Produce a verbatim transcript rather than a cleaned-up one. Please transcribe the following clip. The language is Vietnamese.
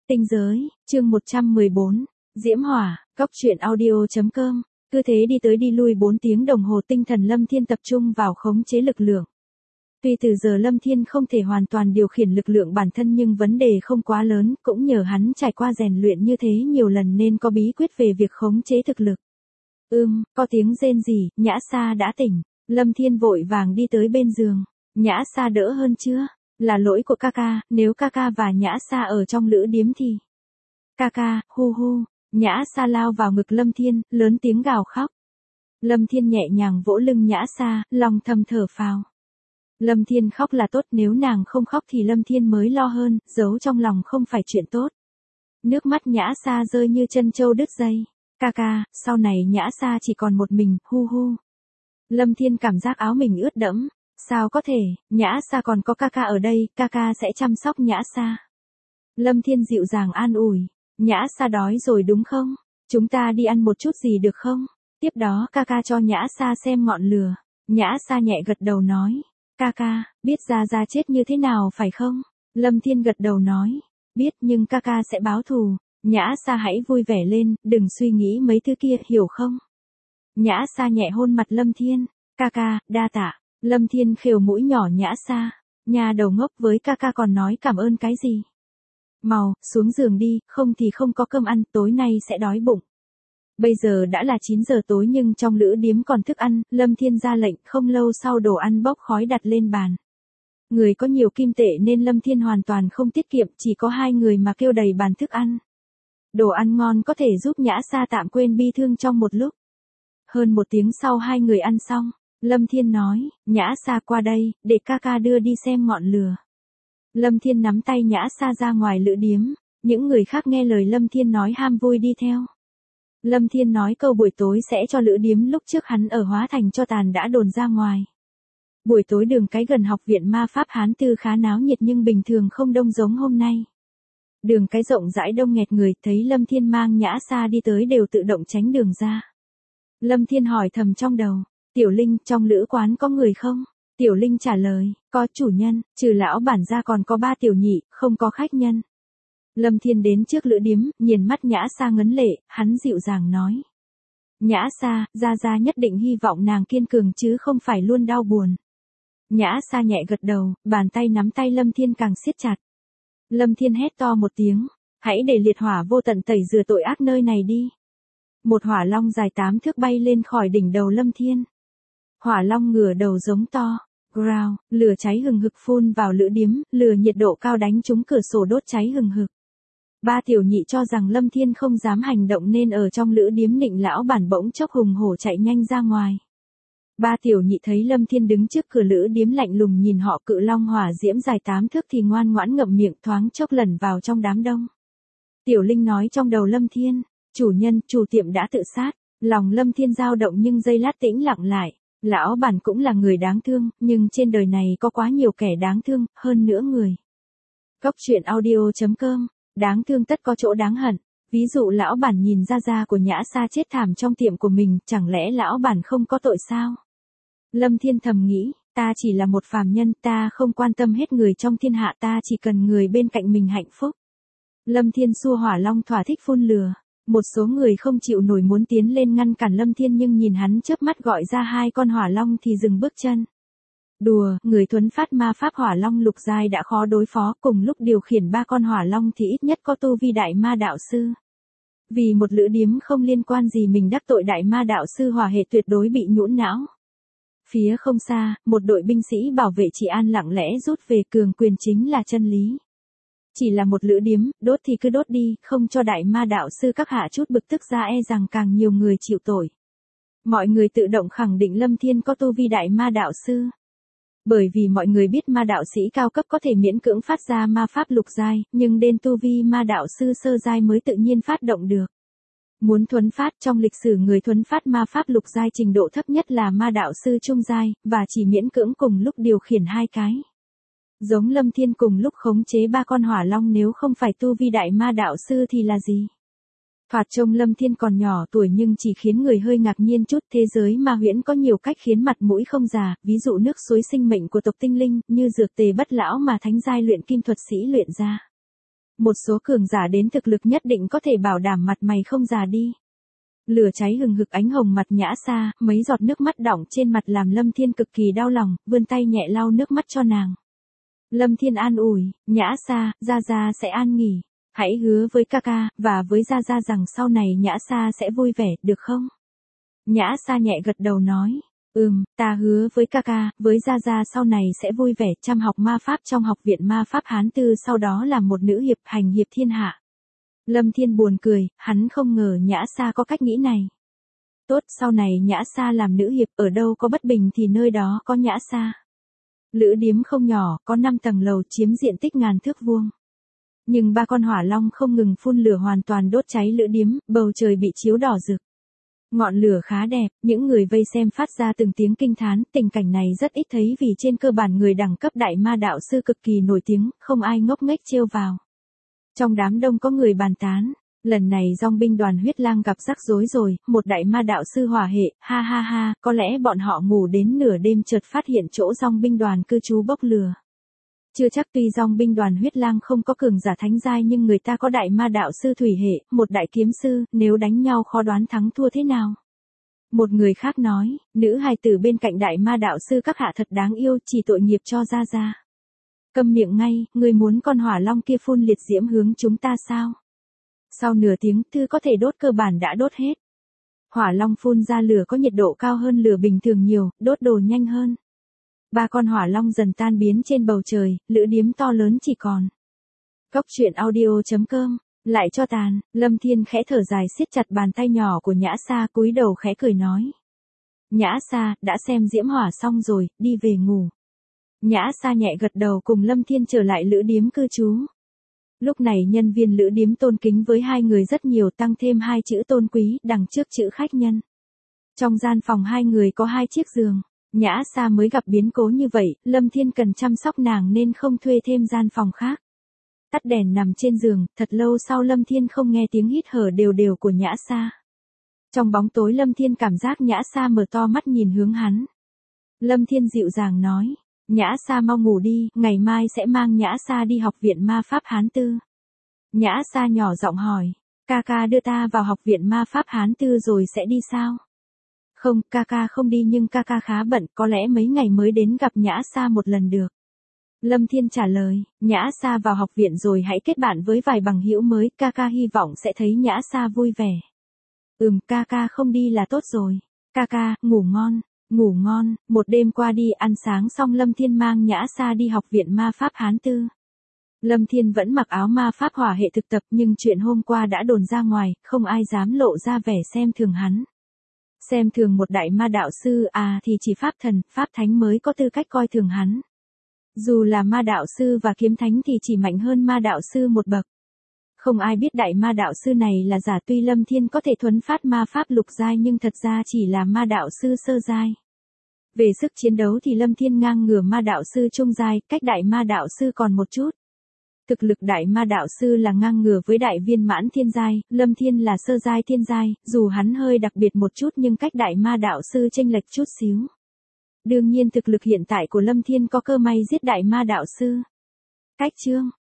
Tinh giới, chương một trăm mười bốn, Diễm Hỏa, Cóc truyện audio.com, cứ thế đi tới đi lui bốn tiếng đồng hồ tinh thần Lâm Thiên tập trung vào khống chế lực lượng. Tuy từ giờ Lâm Thiên không thể hoàn toàn điều khiển lực lượng bản thân nhưng vấn đề không quá lớn, cũng nhờ hắn trải qua rèn luyện như thế nhiều lần nên có bí quyết về việc khống chế thực lực. Ưm, có tiếng rên rỉ, Nhã Sa đã tỉnh, Lâm Thiên vội vàng đi tới bên giường. Nhã Sa đỡ hơn chưa? Là lỗi của Kaka, nếu Kaka và Nhã Sa ở trong lữ điếm thì... Kaka, hu hu, Nhã Sa lao vào ngực Lâm Thiên, lớn tiếng gào khóc. Lâm Thiên nhẹ nhàng vỗ lưng Nhã Sa, lòng thầm thở phào. Lâm Thiên khóc là tốt, nếu nàng không khóc thì Lâm Thiên mới lo hơn, giấu trong lòng không phải chuyện tốt. Nước mắt Nhã Sa rơi như chân trâu đứt dây. Kaka, sau này Nhã Sa chỉ còn một mình, hu hu. Lâm Thiên cảm giác áo mình ướt đẫm. Sao có thể, Nhã Sa còn có Kaka ở đây, Kaka sẽ chăm sóc Nhã Sa. Lâm Thiên dịu dàng an ủi, Nhã Sa đói rồi đúng không? Chúng ta đi ăn một chút gì được không? Tiếp đó Kaka cho Nhã Sa xem ngọn lửa. Nhã Sa nhẹ gật đầu nói, Kaka, biết Gia Gia chết như thế nào phải không? Lâm Thiên gật đầu nói, biết nhưng Kaka sẽ báo thù. Nhã Sa hãy vui vẻ lên, đừng suy nghĩ mấy thứ kia, hiểu không? Nhã Sa nhẹ hôn mặt Lâm Thiên, Kaka, đa tạ. Lâm Thiên khều mũi nhỏ Nhã Sa, nhà đầu ngốc, với Kaka còn nói cảm ơn cái gì? Mau, xuống giường đi, không thì không có cơm ăn, tối nay sẽ đói bụng. Bây giờ đã là chín giờ tối nhưng trong lữ điếm còn thức ăn, Lâm Thiên ra lệnh, không lâu sau đồ ăn bốc khói đặt lên bàn. Người có nhiều kim tệ nên Lâm Thiên hoàn toàn không tiết kiệm, chỉ có hai người mà kêu đầy bàn thức ăn. Đồ ăn ngon có thể giúp Nhã Sa tạm quên bi thương trong một lúc. Hơn một tiếng sau hai người ăn xong. Lâm Thiên nói, Nhã Sa qua đây, để Kaka đưa đi xem ngọn lửa. Lâm Thiên nắm tay Nhã Sa ra ngoài lữ điếm, những người khác nghe lời Lâm Thiên nói ham vui đi theo. Lâm Thiên nói câu buổi tối sẽ cho lữ điếm lúc trước hắn ở Hóa Thành cho tàn đã đồn ra ngoài. Buổi tối đường cái gần học viện ma pháp Hán Tư khá náo nhiệt nhưng bình thường không đông giống hôm nay. Đường cái rộng rãi đông nghẹt người, thấy Lâm Thiên mang Nhã Sa đi tới đều tự động tránh đường ra. Lâm Thiên hỏi thầm trong đầu. Tiểu Linh, trong lữ quán có người không? Tiểu Linh trả lời, có chủ nhân, trừ lão bản ra còn có ba tiểu nhị, không có khách nhân. Lâm Thiên đến trước lữ điếm, nhìn mắt Nhã Sa ngấn lệ, hắn dịu dàng nói. Nhã Sa, Gia Gia nhất định hy vọng nàng kiên cường chứ không phải luôn đau buồn. Nhã Sa nhẹ gật đầu, bàn tay nắm tay Lâm Thiên càng siết chặt. Lâm Thiên hét to một tiếng, hãy để liệt hỏa vô tận tẩy rửa tội ác nơi này đi. Một hỏa long dài tám thước bay lên khỏi đỉnh đầu Lâm Thiên. Hỏa long ngửa đầu giống to, growl, lửa cháy hừng hực phun vào lữ điếm, lửa nhiệt độ cao đánh trúng cửa sổ đốt cháy hừng hực. Ba tiểu nhị cho rằng Lâm Thiên không dám hành động nên ở trong lữ điếm nịnh lão bản bỗng chốc hùng hổ chạy nhanh ra ngoài. Ba tiểu nhị thấy Lâm Thiên đứng trước cửa lữ điếm lạnh lùng nhìn họ, cự long hỏa diễm dài tám thước thì ngoan ngoãn ngậm miệng, thoáng chốc lẩn vào trong đám đông. Tiểu Linh nói trong đầu Lâm Thiên, chủ nhân, chủ tiệm đã tự sát. Lòng Lâm Thiên dao động nhưng giây lát tĩnh lặng lại. Lão bản cũng là người đáng thương, nhưng trên đời này có quá nhiều kẻ đáng thương, hơn nữa người. Cóc truyện audio.com, đáng thương tất có chỗ đáng hận. Ví dụ lão bản nhìn Gia Gia của Nhã Sa chết thảm trong tiệm của mình, chẳng lẽ lão bản không có tội sao? Lâm Thiên thầm nghĩ, ta chỉ là một phàm nhân, ta không quan tâm hết người trong thiên hạ, ta chỉ cần người bên cạnh mình hạnh phúc. Lâm Thiên xua hỏa long thỏa thích phun lửa. Một số người không chịu nổi muốn tiến lên ngăn cản Lâm Thiên nhưng nhìn hắn chớp mắt gọi ra hai con hỏa long thì dừng bước chân. Đùa, người thuấn phát ma pháp hỏa long lục giai đã khó đối phó, cùng lúc điều khiển ba con hỏa long thì ít nhất có tu vi đại ma đạo sư. Vì một lữ điếm không liên quan gì mình đắc tội đại ma đạo sư hỏa hệ tuyệt đối bị nhũn não. Phía không xa, một đội binh sĩ bảo vệ trị an lặng lẽ rút về, cường quyền chính là chân lý. Chỉ là một lữ điếm, đốt thì cứ đốt đi, không cho đại ma đạo sư các hạ chút bực tức ra e rằng càng nhiều người chịu tội. Mọi người tự động khẳng định Lâm Thiên có tu vi đại ma đạo sư. Bởi vì mọi người biết ma đạo sĩ cao cấp có thể miễn cưỡng phát ra ma pháp lục giai, nhưng đến tu vi ma đạo sư sơ giai mới tự nhiên phát động được. Muốn thuấn phát, trong lịch sử người thuấn phát ma pháp lục giai trình độ thấp nhất là ma đạo sư trung giai, và chỉ miễn cưỡng cùng lúc điều khiển hai cái. Giống Lâm Thiên cùng lúc khống chế ba con hỏa long, nếu không phải tu vi đại ma đạo sư thì là gì? Thoạt trông Lâm Thiên còn nhỏ tuổi nhưng chỉ khiến người hơi ngạc nhiên chút. Thế giới ma huyễn có nhiều cách khiến mặt mũi không già, ví dụ nước suối sinh mệnh của tộc tinh linh, như dược tề bất lão mà thánh giai luyện kim thuật sĩ luyện ra. Một số cường giả đến thực lực nhất định có thể bảo đảm mặt mày không già đi. Lửa cháy hừng hực ánh hồng mặt Nhã Sa, mấy giọt nước mắt đọng trên mặt làm Lâm Thiên cực kỳ đau lòng, vươn tay nhẹ lau nước mắt cho nàng. Lâm Thiên an ủi, Nhã Sa, Gia Gia sẽ an nghỉ. Hãy hứa với ca ca, và với Gia Gia rằng sau này Nhã Sa sẽ vui vẻ, được không? Nhã Sa nhẹ gật đầu nói, ừm, ta hứa với ca ca, với Gia Gia sau này sẽ vui vẻ chăm học ma pháp trong học viện ma pháp Hán Tư, sau đó làm một nữ hiệp hành hiệp thiên hạ. Lâm Thiên buồn cười, hắn không ngờ Nhã Sa có cách nghĩ này. Tốt, sau này Nhã Sa làm nữ hiệp, ở đâu có bất bình thì nơi đó có Nhã Sa. Lữ điếm không nhỏ, có năm tầng lầu chiếm diện tích ngàn thước vuông. Nhưng ba con hỏa long không ngừng phun lửa hoàn toàn đốt cháy lữ điếm, bầu trời bị chiếu đỏ rực. Ngọn lửa khá đẹp, những người vây xem phát ra từng tiếng kinh thán, tình cảnh này rất ít thấy vì trên cơ bản người đẳng cấp đại ma đạo sư cực kỳ nổi tiếng, không ai ngốc nghếch trêu vào. Trong đám đông có người bàn tán, lần này dòng binh đoàn huyết lang gặp rắc rối rồi, một đại ma đạo sư hỏa hệ, ha ha ha, có lẽ bọn họ ngủ đến nửa đêm chợt phát hiện chỗ dòng binh đoàn cư trú bốc lửa. Chưa chắc, tuy dòng binh đoàn huyết lang không có cường giả thánh giai nhưng người ta có đại ma đạo sư thủy hệ, một đại kiếm sư, nếu đánh nhau khó đoán thắng thua thế nào. Một người khác nói, nữ hài tử bên cạnh đại ma đạo sư các hạ thật đáng yêu, chỉ tội nghiệp cho Gia Gia. Câm miệng ngay, người muốn con hỏa long kia phun liệt diễm hướng chúng ta sao? Sau nửa tiếng, thư có thể đốt cơ bản đã đốt hết. Hỏa long phun ra lửa có nhiệt độ cao hơn lửa bình thường nhiều, đốt đồ nhanh hơn. Ba con hỏa long dần tan biến trên bầu trời, lữ điếm to lớn chỉ còn. Cốc truyện audio chấm com, lại cho tàn, Lâm Thiên khẽ thở dài siết chặt bàn tay nhỏ của Nhã Sa, cúi đầu khẽ cười nói. Nhã Sa, đã xem diễm hỏa xong rồi, đi về ngủ. Nhã Sa nhẹ gật đầu cùng Lâm Thiên trở lại lữ điếm cư trú. Lúc này nhân viên lữ điếm tôn kính với hai người rất nhiều, tăng thêm hai chữ tôn quý đằng trước chữ khách nhân. Trong gian phòng hai người có hai chiếc giường. Nhã Sa mới gặp biến cố như vậy, Lâm Thiên cần chăm sóc nàng nên không thuê thêm gian phòng khác. Tắt đèn nằm trên giường, thật lâu sau Lâm Thiên không nghe tiếng hít thở đều đều của Nhã Sa. Trong bóng tối Lâm Thiên cảm giác Nhã Sa mở to mắt nhìn hướng hắn. Lâm Thiên dịu dàng nói, Nhã Sa mau ngủ đi, ngày mai sẽ mang Nhã Sa đi học viện ma pháp Hán Tư. Nhã Sa nhỏ giọng hỏi, ca ca đưa ta vào học viện ma pháp Hán Tư rồi sẽ đi sao? Không, ca ca không đi nhưng ca ca khá bận, có lẽ mấy ngày mới đến gặp Nhã Sa một lần được. Lâm Thiên trả lời, Nhã Sa vào học viện rồi hãy kết bạn với vài bằng hữu mới, ca ca hy vọng sẽ thấy Nhã Sa vui vẻ. Ừm, ca ca không đi là tốt rồi. Ca ca, ngủ ngon, ngủ ngon. Một đêm qua đi ăn sáng xong Lâm Thiên mang Nhã Sa đi học viện ma pháp Hán Tư. Lâm Thiên vẫn mặc áo ma pháp hỏa hệ thực tập nhưng chuyện hôm qua đã đồn ra ngoài, không ai dám lộ ra vẻ xem thường hắn. Xem thường một đại ma đạo sư à thì chỉ pháp thần, pháp thánh mới có tư cách coi thường hắn. Dù là ma đạo sư và kiếm thánh thì chỉ mạnh hơn ma đạo sư một bậc. Không ai biết đại ma đạo sư này là giả, tuy Lâm Thiên có thể thuấn phát ma pháp lục giai nhưng thật ra chỉ là ma đạo sư sơ giai. Về sức chiến đấu thì Lâm Thiên ngang ngửa ma đạo sư trung giai, cách đại ma đạo sư còn một chút. Thực lực đại ma đạo sư là ngang ngửa với đại viên mãn thiên giai, Lâm Thiên là sơ giai thiên giai, dù hắn hơi đặc biệt một chút nhưng cách đại ma đạo sư chênh lệch chút xíu. Đương nhiên thực lực hiện tại của Lâm Thiên có cơ may giết đại ma đạo sư. Cách chương